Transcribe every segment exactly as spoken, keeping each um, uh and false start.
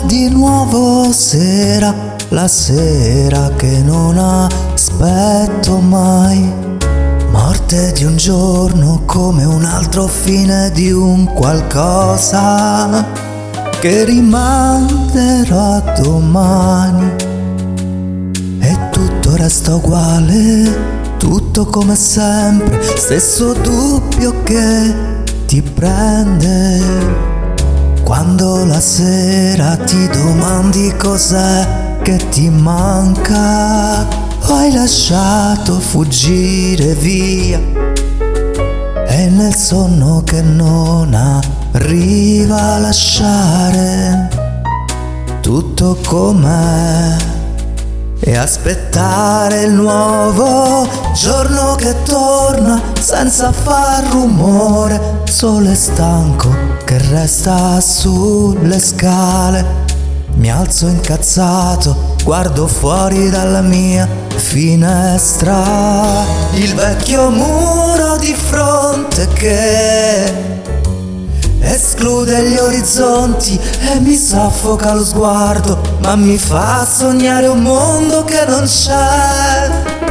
di nuovo sera, la sera che non aspetto mai. Morte di un giorno come un altro fine di un qualcosa che rimanderò a domani. E tutto resta uguale, tutto come sempre, stesso dubbio che ti prende quando la sera ti domandi cos'è che ti manca. Hai lasciato fuggire via e nel sonno che non arriva a lasciare tutto com'è e aspettare il nuovo giorno che torna senza far rumore, solo e stanco che resta sulle scale. Mi alzo incazzato, guardo fuori dalla mia finestra, il vecchio muro di fronte che esclude gli orizzonti e mi soffoca lo sguardo, ma mi fa sognare un mondo che non c'è.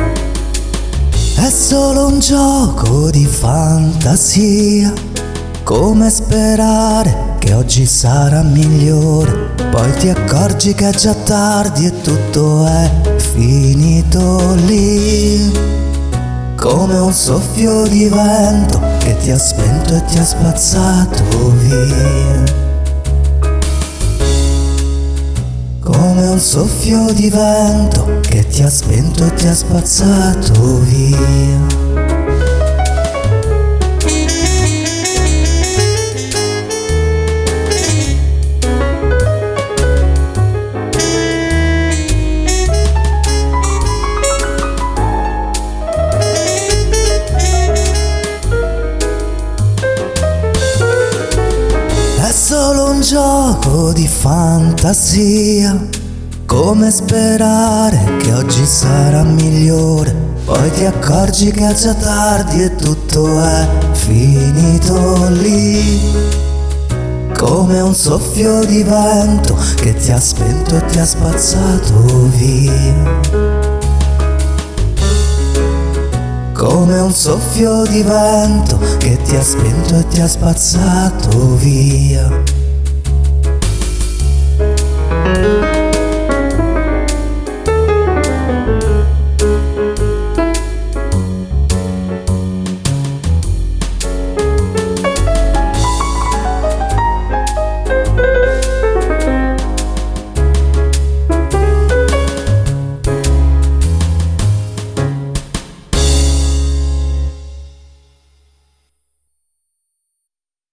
È solo un gioco di fantasia, come sperare che oggi sarà migliore, poi ti accorgi che è già tardi e tutto è finito lì, come un soffio di vento che ti ha spento e ti ha spazzato via, come un soffio di vento che ti ha spento e ti ha spazzato via. È solo un gioco di fantasia, come sperare che oggi sarà migliore, poi ti accorgi che è già tardi e tutto è finito lì, come un soffio di vento che ti ha spento e ti ha spazzato via, come un soffio di vento che ti ha spento e ti ha spazzato via.